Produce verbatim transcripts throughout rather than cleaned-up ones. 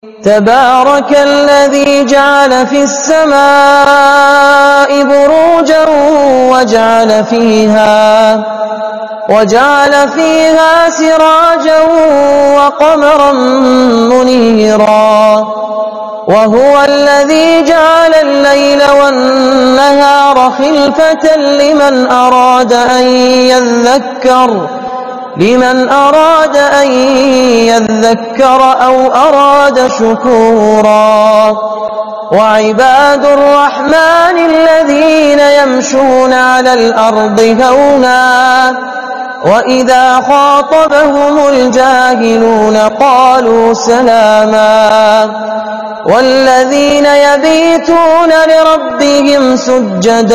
تبارك الذي جعل في السماء بروجا وجعل فيها وجعل فيها سراجا وقمرا منيرا وهو الذي جعل الليل والنهار خلفة لمن أراد أن يذكر لمن أراد أن يذكر أو أراد شكورا وعباد الرحمن الذين يمشون على الأرض هونا وإذا خاطبهم الجاهلون قالوا سلاما والذين يبيتون لربهم سجدا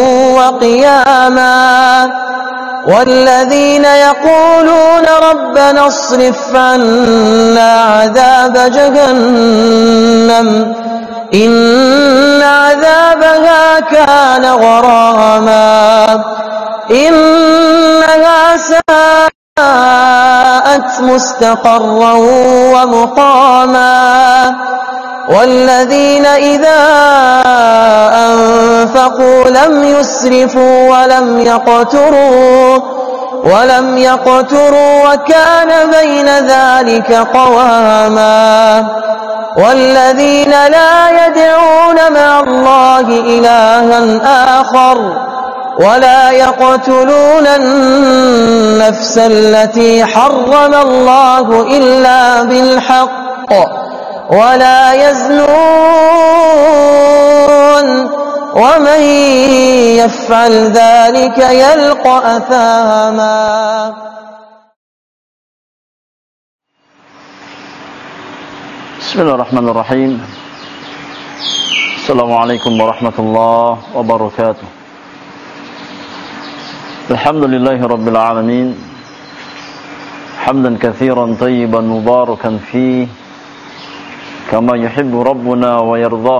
وقياما والذين يقولون ربنا اصرف عنا عذاب جهنم إن عذابها كان غراما إنها ساءت مستقرا ومقاما والذين إذا أنفقوا لم يسرفوا ولم يقتروا ولم يقتروا وكان بين ذلك قواما والذين لا يدعون مع الله إلها آخر ولا يقتلون النفس التي حرم الله إلا بالحق ولا يزنون ومن يفعل ذلك يلقى أثاما. بسم الله الرحمن الرحيم. السلام عليكم ورحمة الله وبركاته. الحمد لله رب العالمين حمدا كثيرا طيبا مباركا فيه كما يحب ربنا ويرضاه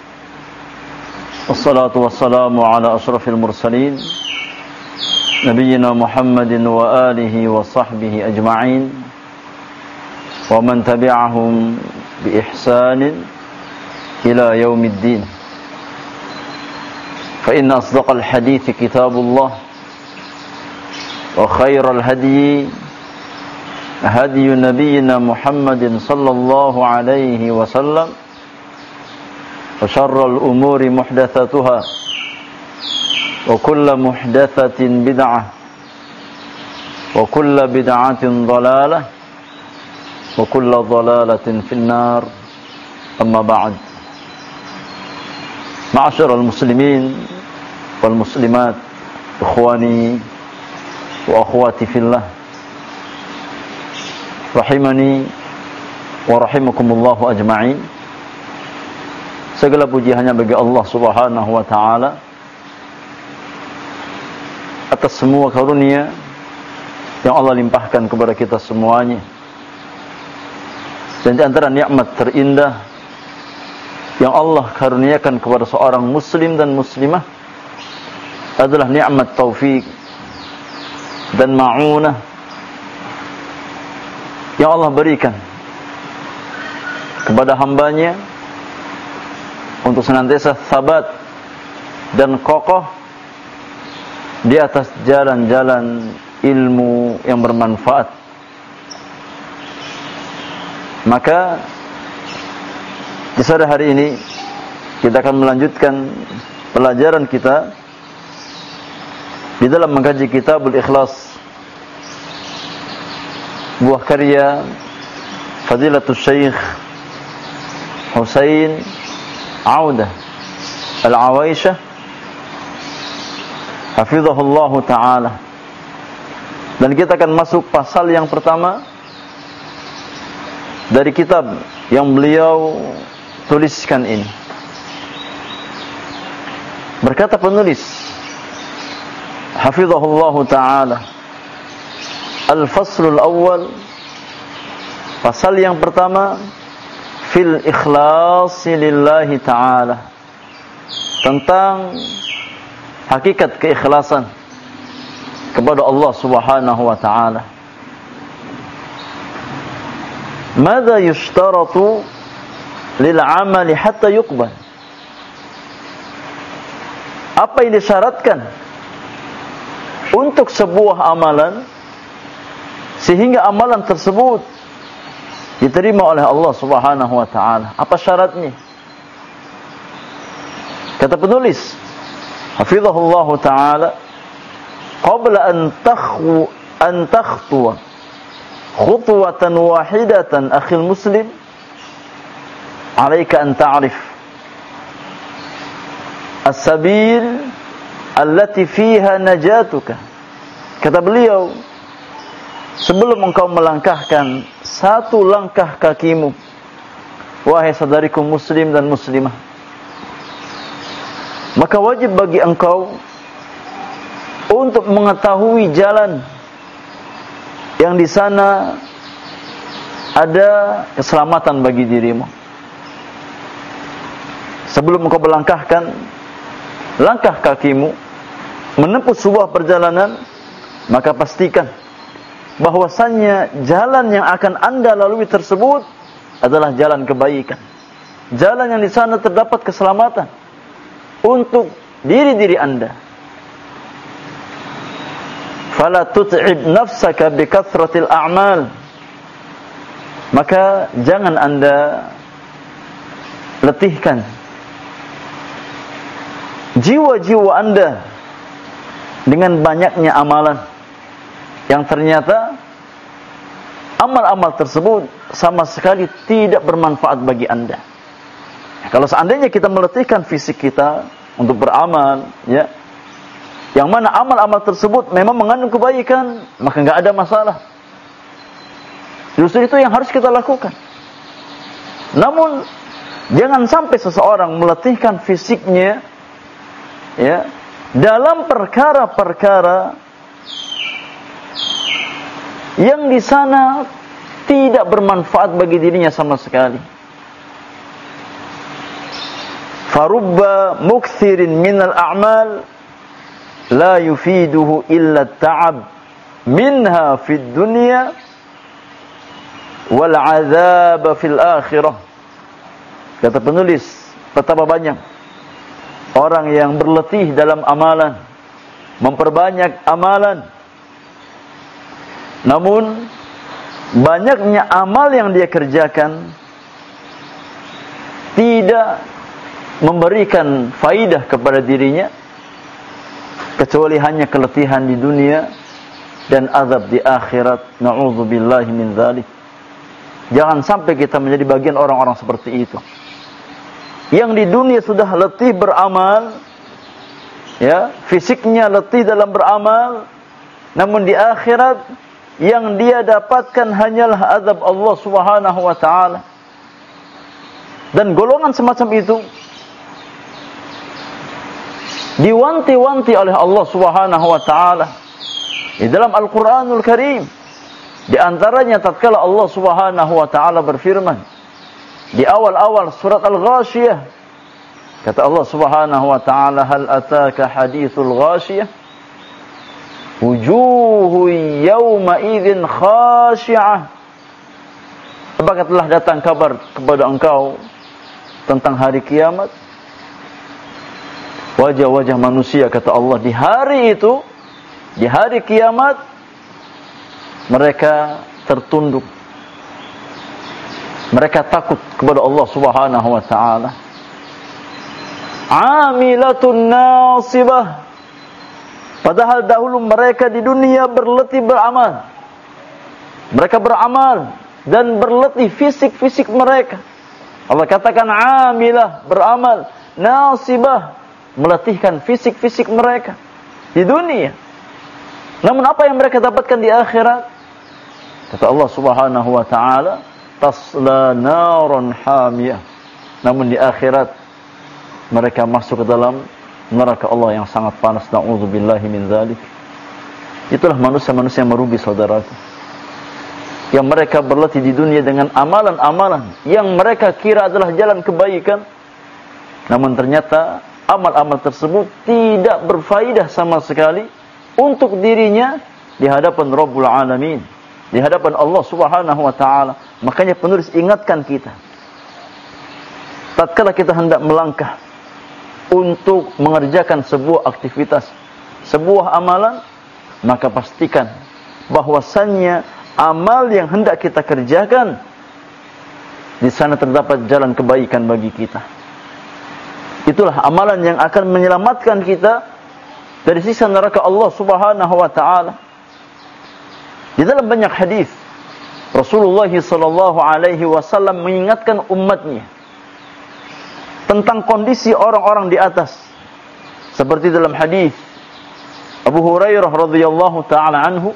والصلاة والسلام على أشرف المرسلين نبينا محمد وآله وصحبه أجمعين ومن تبعهم بإحسان إلى يوم الدين. فإن أصدق الحديث كتاب الله وخير الهدي هدي نبينا محمد صلى الله عليه وسلم وشر الأمور محدثاتها وكل محدثة بدعة وكل بدعة ضلالة وكل ضلالة في النار. أما بعد، معاشر المسلمين والمسلمات، إخواني وأخواتي في الله, rahimani wa rahimakumullahu ajma'in. Segala puji hanya bagi Allah Subhanahu wa taala atas semua karunia yang Allah limpahkan kepada kita semuanya. Dan di antara nikmat terindah yang Allah karuniakan kepada seorang muslim dan muslimah adalah nikmat taufik dan ma'unah yang Allah berikan kepada hambanya untuk senantiasa sabat dan kokoh di atas jalan-jalan ilmu yang bermanfaat. Maka di sore hari ini kita akan melanjutkan pelajaran kita di dalam mengkaji Kitabul Ikhlas, buah karya Fadilatul Syekh Husain Audah Al-Awaisyah hafizahullahu ta'ala. Dan kita akan masuk pasal yang pertama dari kitab yang beliau tuliskan ini. Berkata penulis hafizahullahu ta'ala, Al-Faslul Awwal, pasal yang pertama, Fil Ikhlasi Lillahi Ta'ala, tentang hakikat keikhlasan kepada Allah Subhanahu wa ta'ala. Mada yushtaratu lil amali hatta yuqbal. Apa yang disyaratkan untuk sebuah amalan sehingga amalan tersebut diterima oleh Allah Subhanahu wa taala? Apa syaratnya? Kata penulis, hafizahullah taala, qabla an takhwu an takhtuwa khutwatan wahidatan akhil muslim, alaika an ta'rif as-sabil allati fiha najatuka. Kata beliau, sebelum engkau melangkahkan satu langkah kakimu, wahai saudariku muslim dan muslimah, maka wajib bagi engkau untuk mengetahui jalan yang di sana ada keselamatan bagi dirimu. Sebelum engkau melangkahkan langkah kakimu menempuh sebuah perjalanan, maka pastikan bahwasannya jalan yang akan Anda lalui tersebut adalah jalan kebaikan. Jalan yang di sana terdapat keselamatan untuk diri-diri Anda. Fala tut'ib nafsaka bikathratil a'mal. Maka jangan Anda letihkan jiwa-jiwa Anda dengan banyaknya amalan yang ternyata amal-amal tersebut sama sekali tidak bermanfaat bagi Anda. Kalau seandainya kita meletihkan fisik kita untuk beramal, ya, yang mana amal-amal tersebut memang mengandung kebaikan, maka enggak ada masalah. Justru itu yang harus kita lakukan. Namun jangan sampai seseorang meletihkan fisiknya, ya, dalam perkara-perkara yang di sana tidak bermanfaat bagi dirinya sama sekali. Farubba mukthirin minal a'mal la yufiduhu illa ta'ab minha fid dunya wal 'adzab fil akhirah. Kata penulis, betapa banyak orang yang berletih dalam amalan, memperbanyak amalan, namun banyaknya amal yang dia kerjakan tidak memberikan faidah kepada dirinya, kecuali hanya keletihan di dunia dan azab di akhirat. Na'udzubillahi min dzalik. Jangan sampai kita menjadi bagian orang-orang seperti itu, yang di dunia sudah letih beramal, ya, fisiknya letih dalam beramal, namun di akhirat yang dia dapatkan hanyalah azab Allah Subhanahu wa taala. Dan golongan semacam itu diwanti-wanti oleh Allah Subhanahu wa taala di dalam Al-Qur'anul Karim. Di antaranya tatkala Allah Subhanahu wa taala berfirman di awal-awal surat Al-Ghashiyah, kata Allah Subhanahu wa taala, hal ataka hadithul ghashiyah wujuhu yawma idzin khashi'ah. Apakah telah datang kabar kepada engkau tentang hari kiamat? Wajah-wajah manusia, kata Allah, di hari itu, di hari kiamat, mereka tertunduk, mereka takut kepada Allah Subhanahu wa taala. Amilatun nasibah. Padahal dahulu mereka di dunia berletih beramal. Mereka beramal dan berletih fisik-fisik mereka. Allah katakan amilah, beramal, nasibah, meletihkan fisik-fisik mereka di dunia. Namun apa yang mereka dapatkan di akhirat? Kata Allah Subhanahu wa taala, tasla naran hamiyah. Namun di akhirat mereka masuk ke dalam neraka Allah yang sangat panas. Na'udzubillahi min dzalik. Itulah manusia-manusia yang merugi, saudaraku, yang mereka berlatih di dunia dengan amalan-amalan yang mereka kira adalah jalan kebaikan, namun ternyata amal-amal tersebut tidak berfaedah sama sekali untuk dirinya di hadapan Rabbul Alamin, di hadapan Allah Subhanahu wa taala. Makanya penulis ingatkan kita tatkala kita hendak melangkah untuk mengerjakan sebuah aktivitas, sebuah amalan, maka pastikan bahwasannya amal yang hendak kita kerjakan di sana terdapat jalan kebaikan bagi kita. Itulah amalan yang akan menyelamatkan kita dari siksa neraka Allah Subhanahu wa taala. Di dalam banyak hadis Rasulullah sallallahu alaihi wasallam mengingatkan umatnya tentang kondisi orang-orang di atas. Seperti dalam hadis Abu Hurairah radhiyallahu taala anhu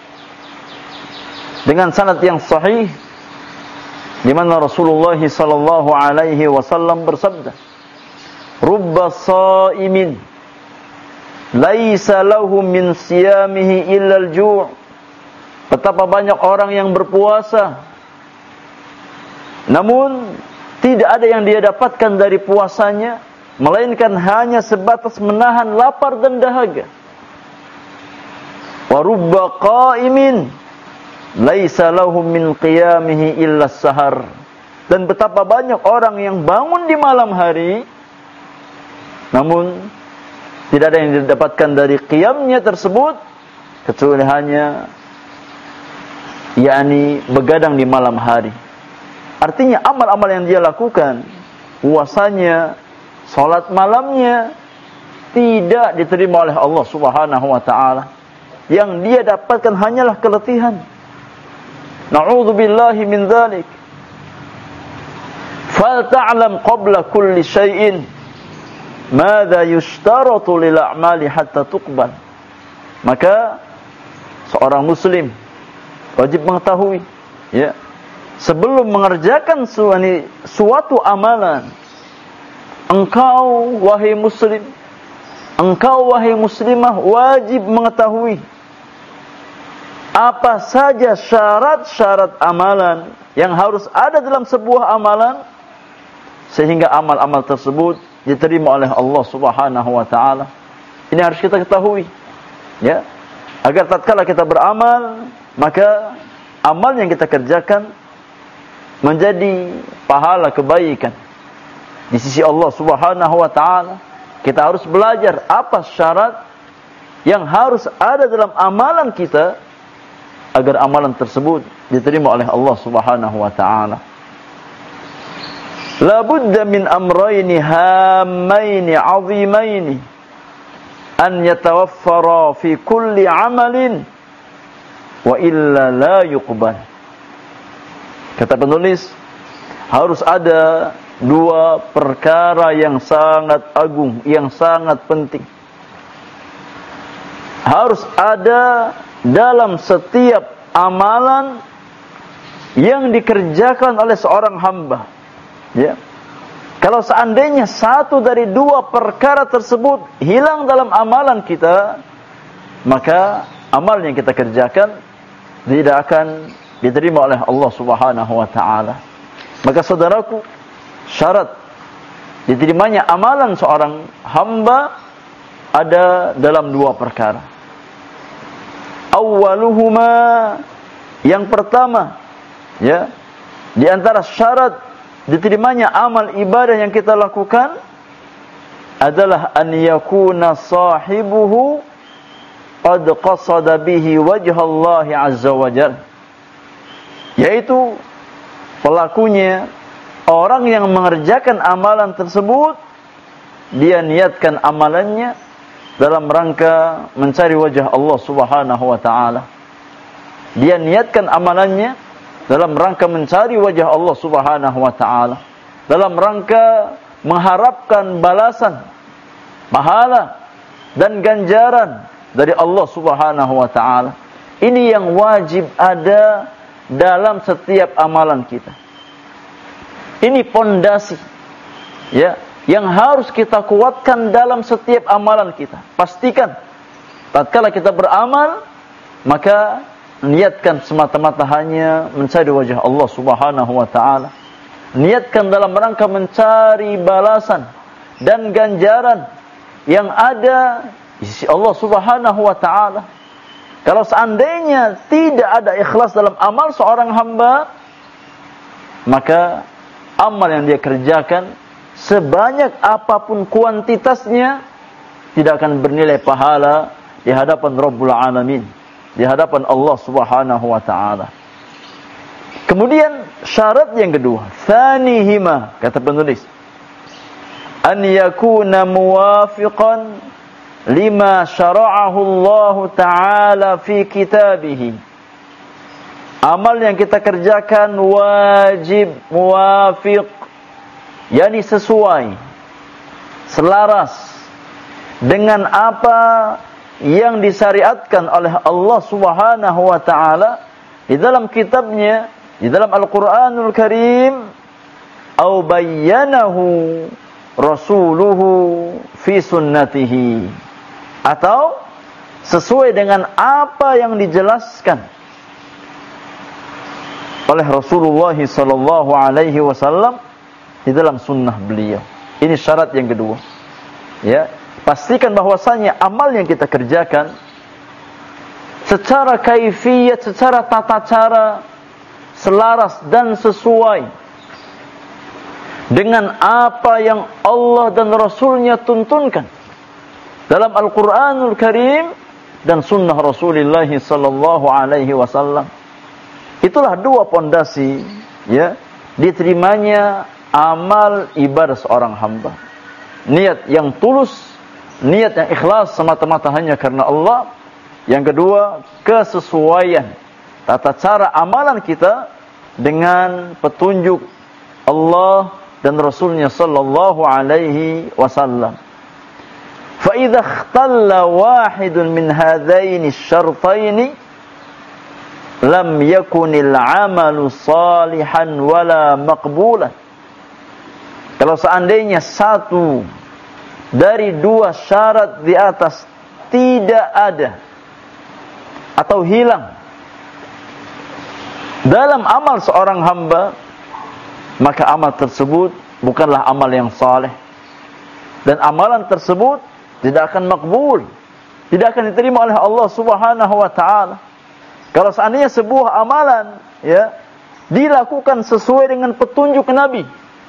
dengan sanad yang sahih, di mana Rasulullah sallallahu alaihi wasallam bersabda, "Rubba sha'imin laisa lahu min siyamihi illa al-ju'." Betapa banyak orang yang berpuasa, namun tidak ada yang dia dapatkan dari puasanya melainkan hanya sebatas menahan lapar dan dahaga. Wa rubba qa'imin laisa lahu min qiyamihi illa as-sahar. Dan betapa banyak orang yang bangun di malam hari, namun tidak ada yang didapatkan dari qiyamnya tersebut kecuali hanya yakni begadang di malam hari. Artinya amal-amal yang dia lakukan, puasanya, salat malamnya, tidak diterima oleh Allah Subhanahu wa taala. Yang dia dapatkan hanyalah keletihan. Na'udzubillahi min dzalik. Fal ta'lam qabla kulli syai'in madza yushtaratu lil a'mali hatta tuqbal. Maka seorang muslim wajib mengetahui, ya, sebelum mengerjakan suatu amalan, engkau wahai muslim, engkau wahai muslimah wajib mengetahui apa saja syarat-syarat amalan yang harus ada dalam sebuah amalan sehingga amal-amal tersebut diterima oleh Allah Subhanahu wa taala. Ini harus kita ketahui, ya, agar tatkala kita beramal, maka amal yang kita kerjakan menjadi pahala kebaikan di sisi Allah Subhanahu wa taala. Kita harus belajar apa syarat yang harus ada dalam amalan kita agar amalan tersebut diterima oleh Allah Subhanahu wa taala. La budda min amrayni hammayni 'azimaini an yatawaffara fi kulli 'amalin wa illa la yuqbal. Kata penulis, harus ada dua perkara yang sangat agung, yang sangat penting. Harus ada dalam setiap amalan yang dikerjakan oleh seorang hamba, ya. Kalau seandainya satu dari dua perkara tersebut hilang dalam amalan kita, maka amal yang kita kerjakan tidak akan diterima oleh Allah Subhanahu wa taala. Maka saudaraku, syarat diterimanya amalan seorang hamba ada dalam dua perkara. Awwaluhuma, yang pertama, ya, di antara syarat diterimanya amal ibadah yang kita lakukan adalah an yakuna sahibuhu qad qasada bihi wajha Allah azza wa jalla, yaitu pelakunya, orang yang mengerjakan amalan tersebut, dia niatkan amalannya dalam rangka mencari wajah Allah Subhanahu wa taala. Dia niatkan amalannya dalam rangka mencari wajah Allah Subhanahu wa taala, dalam rangka mengharapkan balasan, pahala dan ganjaran dari Allah Subhanahu wa taala. Ini yang wajib ada dalam setiap amalan kita. Ini pondasi, ya, yang harus kita kuatkan dalam setiap amalan kita. Pastikan tatkala kita beramal, maka niatkan semata-mata hanya mencari wajah Allah Subhanahu wa taala. Niatkan dalam rangka mencari balasan dan ganjaran yang ada di sisi Allah Subhanahu wa taala. Kalau seandainya tidak ada ikhlas dalam amal seorang hamba, maka amal yang dia kerjakan sebanyak apapun kuantitasnya, tidak akan bernilai pahala di hadapan Rabbul Alamin, di hadapan Allah Subhanahu wa taala. Kemudian syarat yang kedua, tsanihima, kata penulis, an yakuna muwafiqan lima syara'ahu Allah taala fi kitabih. Amal yang kita kerjakan wajib muwafiq, yakni sesuai, selaras dengan apa yang disyariatkan oleh Allah Subhanahu wa taala di dalam kitabnya, di dalam Al-Qur'anul Karim, au bayyanahu rasuluhu fi sunnatihi, atau sesuai dengan apa yang dijelaskan oleh Rasulullah sallallahu alaihi wasallam di dalam sunnah beliau. Ini syarat yang kedua. Ya, pastikan bahwasanya amal yang kita kerjakan secara kaifiyat, secara tata cara selaras dan sesuai dengan apa yang Allah dan Rasulnya tuntunkan dalam Al-Quranul Karim dan sunnah Rasulullah sallallahu alaihi wasallam. Itulah dua pondasi, ya, diterimanya amal ibadah seorang hamba. Niat yang tulus, niat yang ikhlas semata-mata hanya karena Allah. Yang kedua, kesesuaian tata cara amalan kita dengan petunjuk Allah dan Rasulnya sallallahu alaihi wasallam. Fa idza ikhtalla wahidun min hadaini syartaini lam yakunil amalu salihan wala maqbulan. Kalau seandainya satu dari dua syarat di atas tidak ada atau hilang dalam amal seorang hamba, maka amal tersebut bukanlah amal yang saleh, dan amalan tersebut tidak akan makbul, tidak akan diterima oleh Allah Subhanahu wa taala. Kalau seandainya sebuah amalan, ya, dilakukan sesuai dengan petunjuk Nabi,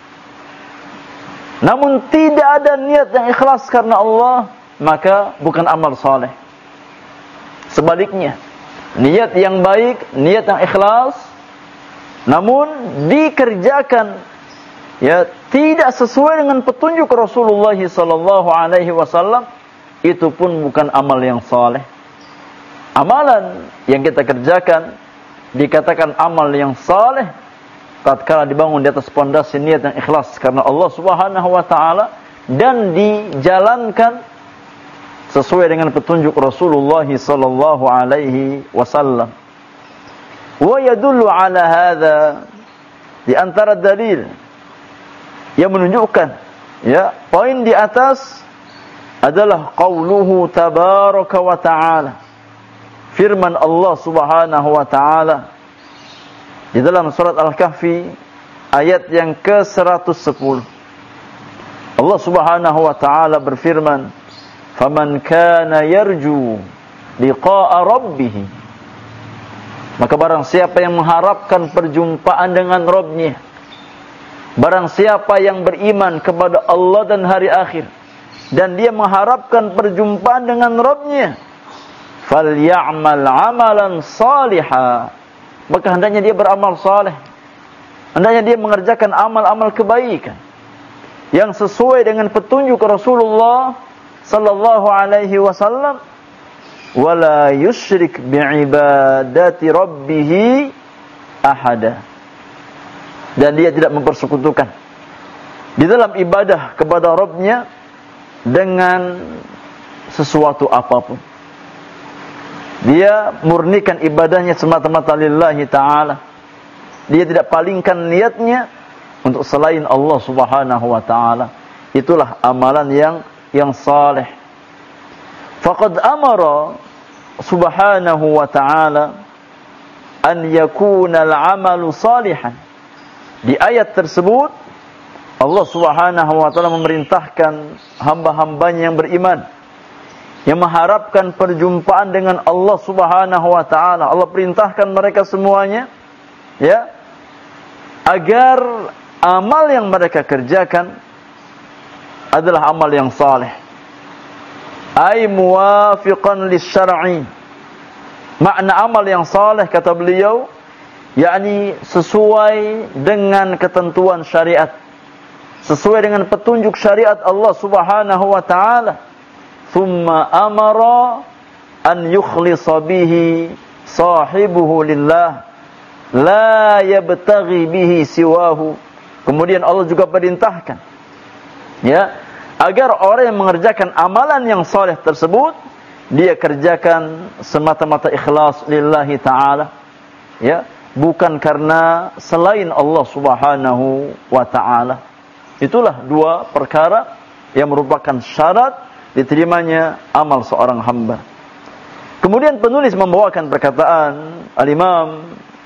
namun tidak ada niat yang ikhlas karena Allah, maka bukan amal saleh. Sebaliknya, niat yang baik, niat yang ikhlas, namun dikerjakan, ya, tidak sesuai dengan petunjuk Rasulullah sallallahu alaihi wasallam, itu pun bukan amal yang saleh. Amalan yang kita kerjakan dikatakan amal yang saleh tatkala dibangun di atas pondasi niat yang ikhlas karena Allah Subhanahu wa taala dan dijalankan sesuai dengan petunjuk Rasulullah sallallahu alaihi wasallam. Wa yadullu ala hadza, di antara dalil yang menunjukkan, ya, poin di atas adalah qauluhu tabaraka wa ta'ala, firman Allah Subhanahu wa taala di dalam surat Al-Kahfi ayat yang ke seratus sepuluh. Allah Subhanahu wa taala berfirman, "Faman kana yarju liqa'a rabbih." Maka barang siapa yang mengharapkan perjumpaan dengan Rabb-Nya, barang siapa yang beriman kepada Allah dan hari akhir, dan dia mengharapkan perjumpaan dengan Rabb-Nya, falyamal amalan salihah, maka hendaknya dia beramal saleh, hendaknya dia mengerjakan amal-amal kebaikan yang sesuai dengan petunjuk Rasulullah sallallahu alaihi wasallam, wala yusyrik bi'ibadati rabbih ahada, dan dia tidak mempersekutukan di dalam ibadah kepada Rabb-Nya dengan sesuatu apapun. Dia murnikan ibadahnya semata-mata lillahi ta'ala. Dia tidak palingkan niatnya untuk selain Allah Subhanahu wa ta'ala. Itulah amalan yang yang saleh. Faqad amara Subhanahu wa ta'ala an yakuna al-amalu salihan. Di ayat tersebut Allah Subhanahu wa ta'ala memerintahkan hamba-hambanya yang beriman, yang mengharapkan perjumpaan dengan Allah Subhanahu wa ta'ala. Allah perintahkan mereka semuanya, ya, agar amal yang mereka kerjakan adalah amal yang saleh. Ai muwafiqan lisyar'i. Makna amal yang saleh kata beliau, yakni sesuai dengan ketentuan syariat, sesuai dengan petunjuk syariat Allah Subhanahu wa taala. Thumma amara an yukhlisa bihi sahibuhu lillah la yabtaghi bihi siwahu. Kemudian Allah juga perintahkan, ya, agar orang yang mengerjakan amalan yang saleh tersebut dia kerjakan semata-mata ikhlas lillahi ta'ala, ya, bukan karena selain Allah Subhanahu wa ta'ala. Itulah dua perkara yang merupakan syarat diterimanya amal seorang hamba. Kemudian penulis membawakan perkataan Al-Imam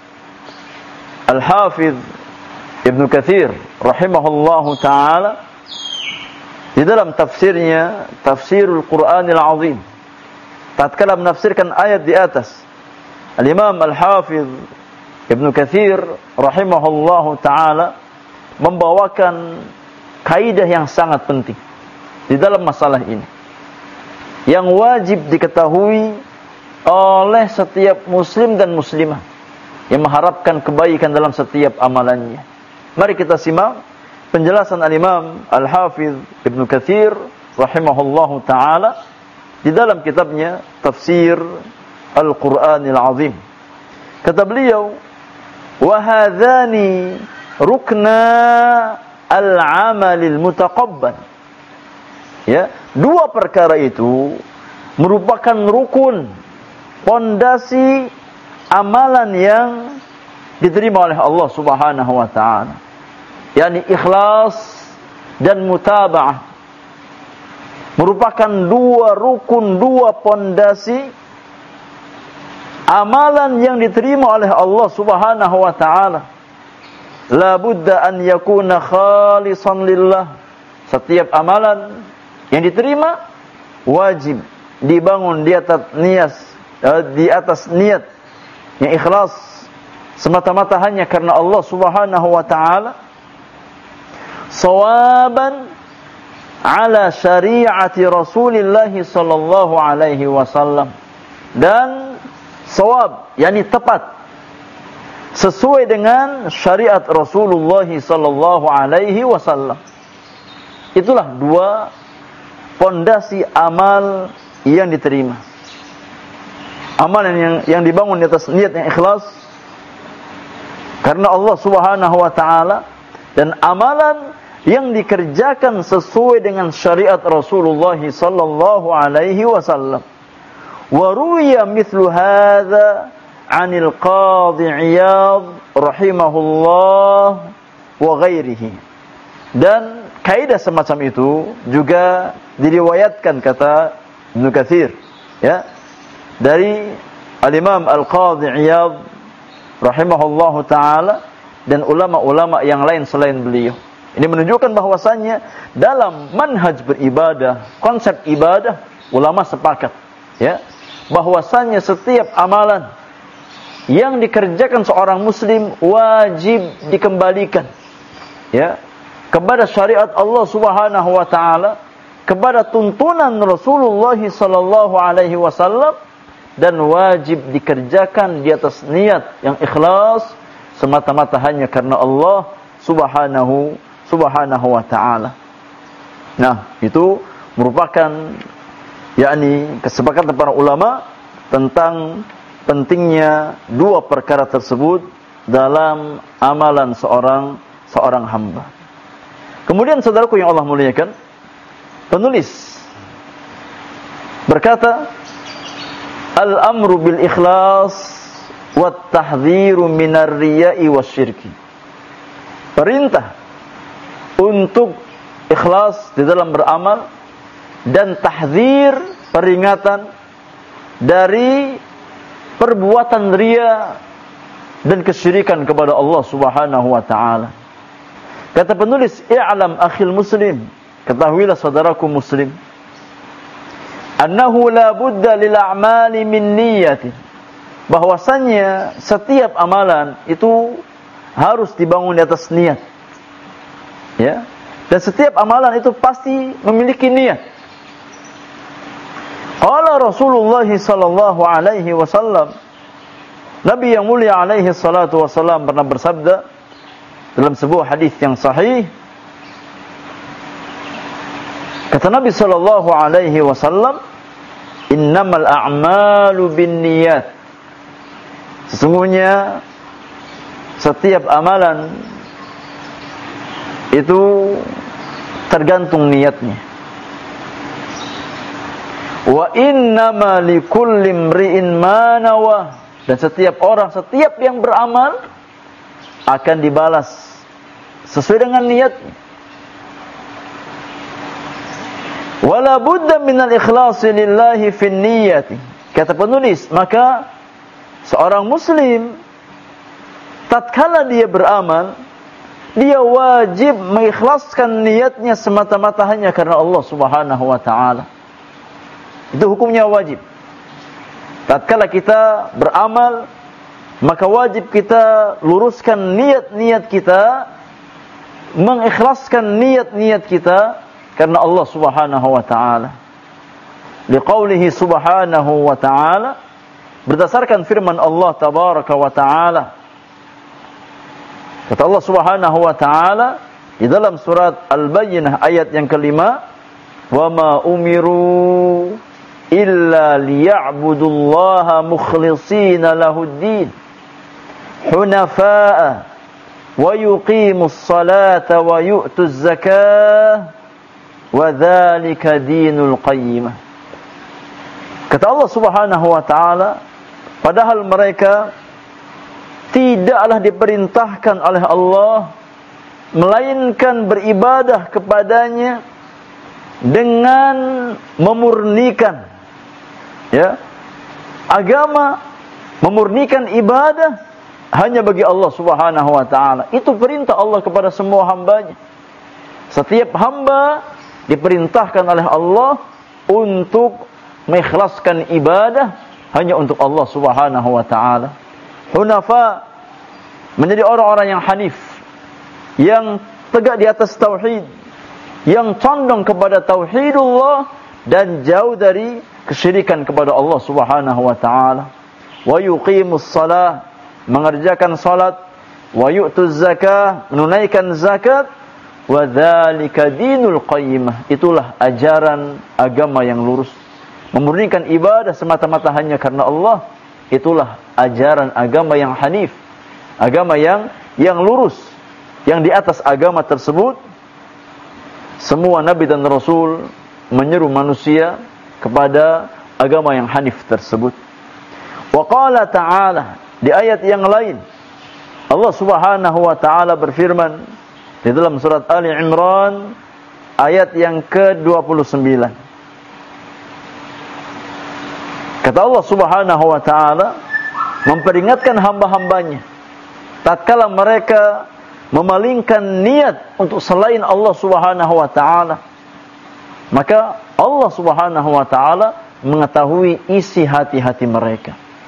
Al-Hafidh Ibnu Katsir rahimahullahu ta'ala di dalam tafsirnya, Tafsirul Qur'anil Azim, tatkala menafsirkan ayat di atas. Al-Imam Al-Hafidh Ibnu Katsir rahimahullahu ta'ala membawakan kaidah yang sangat penting di dalam masalah ini, yang wajib diketahui oleh setiap muslim dan muslimah yang mengharapkan kebaikan dalam setiap amalannya. Mari kita simak penjelasan Al-Imam Al-Hafidh Ibnu Katsir rahimahullahu ta'ala di dalam kitabnya Tafsir Al-Qur'anil Azim. Kata beliau, wa hadzani rukna al-amalil mutaqabbal. Ya, dua perkara itu merupakan rukun, pondasi amalan yang diterima oleh Allah Subhanahu wa taala, yakni ikhlas dan mutaba'ah. Merupakan dua rukun, dua pondasi amalan yang diterima oleh Allah Subhanahu wa taala. La budda an yakuna khalisan lillah. Setiap amalan yang diterima wajib dibangun di atas niat, di atas niat yang ikhlas semata-mata hanya karena Allah Subhanahu wa taala, sawaban ala syari'ati Rasulillah sallallahu alaihi wasallam, dan sawab yakni tepat sesuai dengan syariat Rasulullah sallallahu alaihi wasallam. Itulah dua pondasi amal yang diterima. Amalan yang yang dibangun di atas niat yang ikhlas karena Allah Subhanahu wa taala, dan amalan yang dikerjakan sesuai dengan syariat Rasulullah sallallahu alaihi wasallam. Wa ruwiya mithlu hadza 'anil Qadhi Iyadh rahimahullah wa ghairihi. Dan kaidah semacam itu juga diriwayatkan, kata Ibnu Katsir, ya, dari Al-Imam Al-Qadhi Iyadh rahimahullahu taala dan ulama-ulama yang lain selain beliau. Ini menunjukkan bahwasannya dalam manhaj beribadah, konsep ibadah, ulama sepakat, ya, bahwasannya setiap amalan yang dikerjakan seorang muslim wajib dikembalikan, ya, kepada syariat Allah Subhanahu wa taala, kepada tuntunan Rasulullah sallallahu alaihi wasallam, dan wajib dikerjakan di atas niat yang ikhlas semata-mata hanya karena Allah Subhanahu Subhanahu wa taala. Nah, itu merupakan yakni kesepakatan para ulama tentang pentingnya dua perkara tersebut dalam amalan seorang seorang hamba. Kemudian saudaraku yang Allah muliakan, penulis berkata, al-amru bil ikhlas wat tahdhiru minar riya'i wasyirki. Perintah untuk ikhlas di dalam beramal dan tahdzir, peringatan dari perbuatan riya dan kesyirikan kepada Allah Subhanahu wa taala. Kata penulis, i'lam akhil muslim, ketahuilah saudaraku muslim, annahu la budda lil a'mali min niyyati, bahwasanya setiap amalan itu harus dibangun di atas niat, ya, Dan setiap amalan itu pasti memiliki niat. Qala Rasulullah sallallahu alaihi wasallam, Nabi yang mulia alaihi salatu wasallam pernah bersabda dalam sebuah hadis yang sahih. Kata Nabi sallallahu alaihi wasallam, "Innamal a'malu binniyat." Sesungguhnya setiap amalan itu tergantung niatnya. Wa innama likulli imri'in ma nawa. Dan setiap orang, setiap yang beramal akan dibalas sesuai dengan niatnya. Wala budda minal ikhlasi lillahi fin niyyati. Kata penulis, maka seorang muslim tatkala dia beramal, dia wajib mengikhlaskan niatnya semata-mata hanya karena Allah Subhanahu wa taala. Itu hukumnya wajib. Tatkala kita beramal, maka wajib kita luruskan niat-niat kita, mengikhlaskan niat-niat kita karena Allah Subhanahu wa taala. Liqaulihi subhanahu wa ta'ala, berdasarkan firman Allah tabaraka wa ta'ala. Kata Allah Subhanahu wa ta'ala di dalam surat Al-Bayyinah ayat yang kelima, "Wa ma umiru illa liya'budullaha mukhlishina lahuddin hunafa'a wa yuqimus salata wa yu'tuz zakah wa dzalika dinul qayyimah." Kata Allah Subhanahu wa taala, padahal mereka tidaklah diperintahkan oleh Allah melainkan beribadah kepadanya dengan memurnikan ya agama, memurnikan ibadah hanya bagi Allah Subhanahu wa taala. Itu perintah Allah kepada semua hambanya. Setiap hamba diperintahkan oleh Allah untuk mengikhlaskan ibadah hanya untuk Allah Subhanahu wa taala. Hunafa, menjadi orang-orang yang hanif, yang tegak di atas tauhid, yang condong kepada tauhidullah dan jauh dari kesyirikan kepada Allah Subhanahu wa taala. Wa yuqimus shalah, mengerjakan salat, wa yu'tuz zakah, menunaikan zakat, wa dzalika dinul qayyimah, itulah ajaran agama yang lurus. Memurnikan ibadah semata-mata hanya karena Allah, itulah ajaran agama yang hanif, agama yang yang lurus, yang di atas agama tersebut semua nabi dan rasul menyeru manusia kepada agama yang hanif tersebut. Wa qala ta'ala, di ayat yang lain Allah Subhanahu wa taala berfirman di dalam surat Ali Imran ayat yang ke dua puluh sembilan. Kata Allah Subhanahu wa taala memperingatkan hamba-hambanya tatkala mereka memalingkan niat untuk selain Allah Subhanahu wa taala, maka Allah Subhanahu wa taala mengetahui isi hati-hati mereka.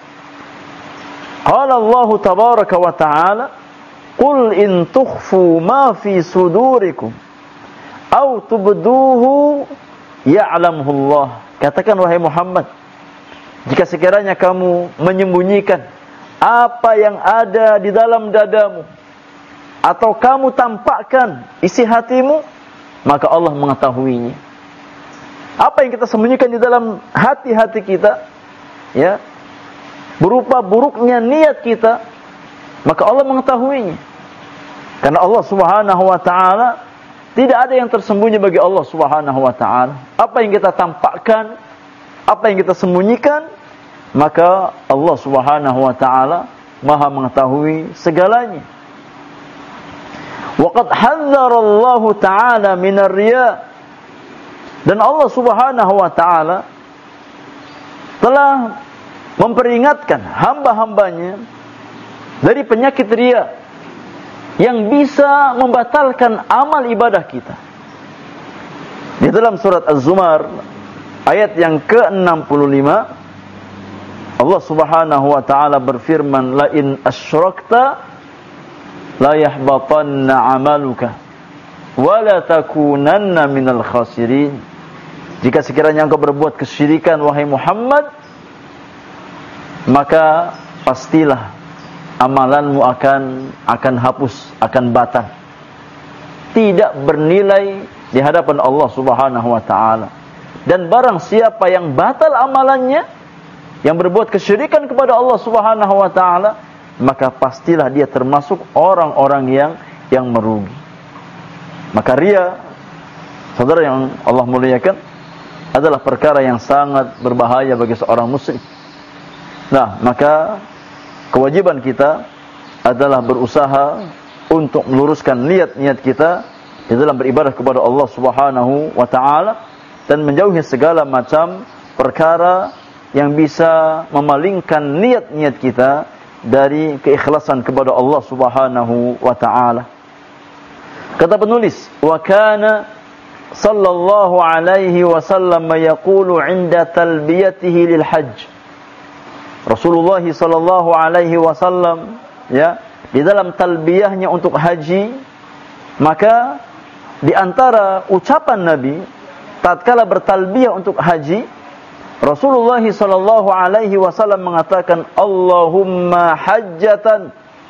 Qala Allah tabaraka wa taala, "Qul in tukhfu ma fi sudurikum aw tubduhu ya'lamuhu Allah." Katakan wahai Muhammad, jika sekiranya kamu menyembunyikan apa yang ada di dalam dadamu atau kamu tampakkan isi hatimu, maka Allah mengetahuinya. Apa yang kita sembunyikan di dalam hati-hati kita, ya, berupa buruknya niat kita, maka Allah mengetahuinya. Karena Allah Subhanahu wa taala, tidak ada yang tersembunyi bagi Allah Subhanahu wa taala. Apa yang kita tampakkan, apa yang kita sembunyikan, maka Allah Subhanahu wa taala Maha mengetahui segalanya. Wa qad hadzara Allah taala minar riya, dan Allah Subhanahu wa taala telah memperingatkan hamba-hambanya dari penyakit riya yang bisa membatalkan amal ibadah kita. Di dalam surat Az-Zumar ayat yang ke enam puluh lima, Allah Subhanahu wa taala berfirman, "La in asyrakta la yahbatanna 'amaluka wa la takunanna minal khasirin. Jika sekiranya engkau berbuat kesyirikan wahai Muhammad, maka pastilah amalanmu akan akan hapus, akan batal, tidak bernilai di hadapan Allah Subhanahu wa taala. Dan barang siapa yang batal amalannya, yang berbuat kesyirikan kepada Allah Subhanahu wa taala, maka pastilah dia termasuk orang-orang yang yang merugi. Maka riya, saudara yang Allah muliakan, adalah perkara yang sangat berbahaya bagi seorang muslim. Nah, maka kewajiban kita adalah berusaha untuk meluruskan niat-niat kita di dalam beribadah kepada Allah Subhanahu wa taala dan menjauhi segala macam perkara yang bisa memalingkan niat-niat kita dari keikhlasan kepada Allah Subhanahu wa taala. Kata penulis, wa kana sallallahu alaihi wasallam yaqulu 'inda talbiyatihi lil hajj. Rasulullah sallallahu alaihi wasallam, ya, di dalam talbiyahnya untuk haji, maka di antara ucapan Nabi tatkala bertalbiyah untuk haji, Rasulullah sallallahu alaihi wasallam mengatakan, Allahumma hajjatan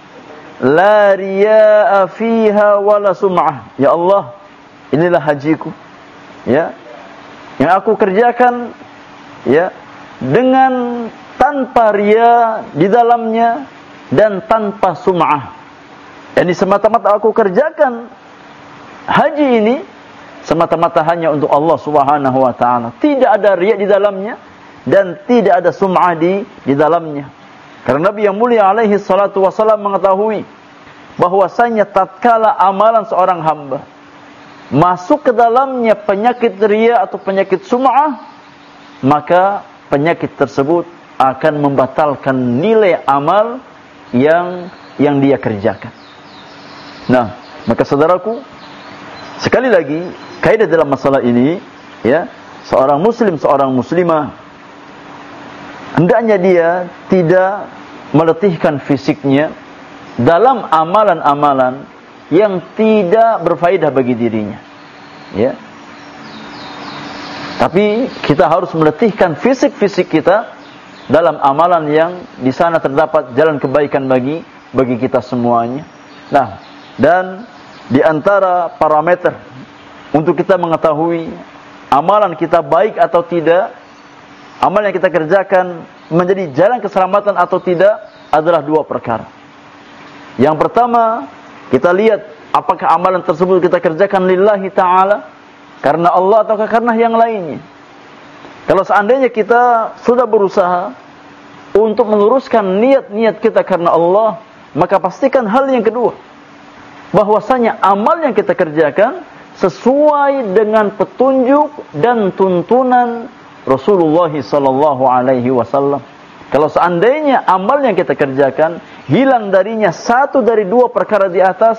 la riya'a fiha wala sum'ah. Ya Allah, inilah hajiku, ya, yang aku kerjakan, ya, dengan tanpa riya di dalamnya dan tanpa sum'ah. Ini semata-mata aku kerjakan haji ini semata-mata hanya untuk Allah Subhanahu wa taala. Tidak ada riya di dalamnya dan tidak ada sum'ah di di dalamnya. Karena Nabi yang mulia alaihi salatu wasallam mengetahui bahwasanya tatkala amalan seorang hamba masuk ke dalamnya penyakit riya atau penyakit sum'ah, maka penyakit tersebut akan membatalkan nilai amal yang yang dia kerjakan. Nah, maka saudaraku, sekali lagi kaidah dalam masalah ini, ya, seorang muslim, seorang muslimah hendaknya dia tidak meletihkan fisiknya dalam amalan-amalan yang tidak berfaedah bagi dirinya, ya. Tapi kita harus meletihkan fisik-fisik kita dalam amalan yang di sana terdapat jalan kebaikan bagi bagi kita semuanya. Nah, dan di antara parameter untuk kita mengetahui amalan kita baik atau tidak, amalan yang kita kerjakan menjadi jalan keselamatan atau tidak, adalah dua perkara. Yang pertama, kita lihat apakah amalan tersebut kita kerjakan lillahi ta'ala, karena Allah atau karena yang lainnya. Kalau seandainya kita sudah berusaha untuk meluruskan niat-niat kita karena Allah, maka pastikan hal yang kedua, bahwasanya amal yang kita kerjakan sesuai dengan petunjuk dan tuntunan Rasulullah sallallahu alaihi wasallam. Kalau seandainya amal yang kita kerjakan hilang darinya satu dari dua perkara di atas,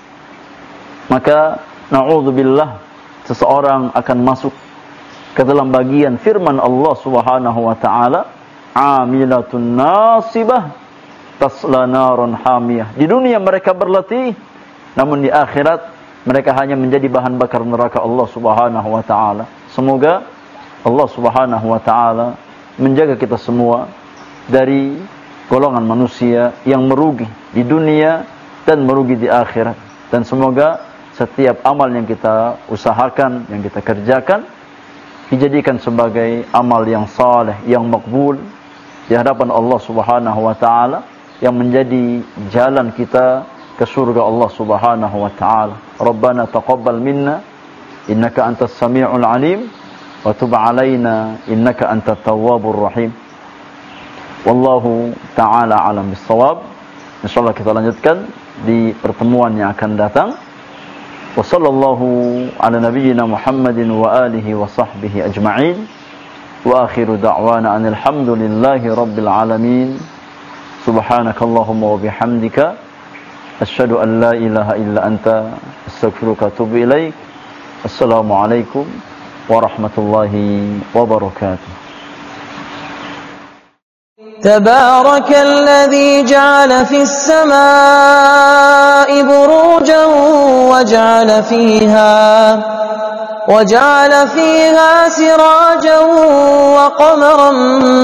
maka na'udzubillah, seseorang akan masuk ke dalam bagian firman Allah Subhanahu wa taala, amilatun nasibah tasla narun hamiyah. Di dunia mereka berlatih, namun di akhirat mereka hanya menjadi bahan bakar neraka Allah Subhanahu wa taala. Semoga Allah Subhanahu wa taala menjaga kita semua dari golongan manusia yang merugi di dunia dan merugi di akhirat. Dan semoga setiap amal yang kita usahakan, yang kita kerjakan, dijadikan sebagai amal yang saleh, yang makbul di hadapan Allah Subhanahu wa taala, yang menjadi jalan kita ke surga Allah Subhanahu wa taala. Rabbana taqabbal minna innaka antas samiul alim wa tub alaina innaka antat tawwabur rahim. Wallahu taala alam bissawab. Insyaallah kita lanjutkan di pertemuan yang akan datang. Wa sallallahu ala nabiyyina Muhammadin wa alihi wa sahbihi ajma'in. Wa akhiru da'wana anil hamdulillahi rabbil alamin. Subhanakallahumma wa bihamdika asyhadu an la ilaha illa anta astaghfiruka wa atubu ilaik. Assalamualaikum warahmatullahi wabarakatuh. تبارك الذي جعل في السماء بروجا وجعل فيها وجعل فيها سراجا وقمرا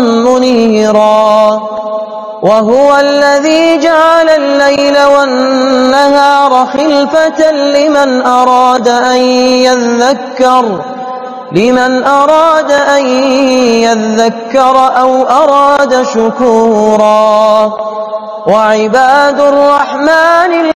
منيرا وهو الذي جعل الليل والنهار خلفة لمن أراد أن يذكر لمن أراد أن يذكر أو أراد شكورا وعباد الرحمن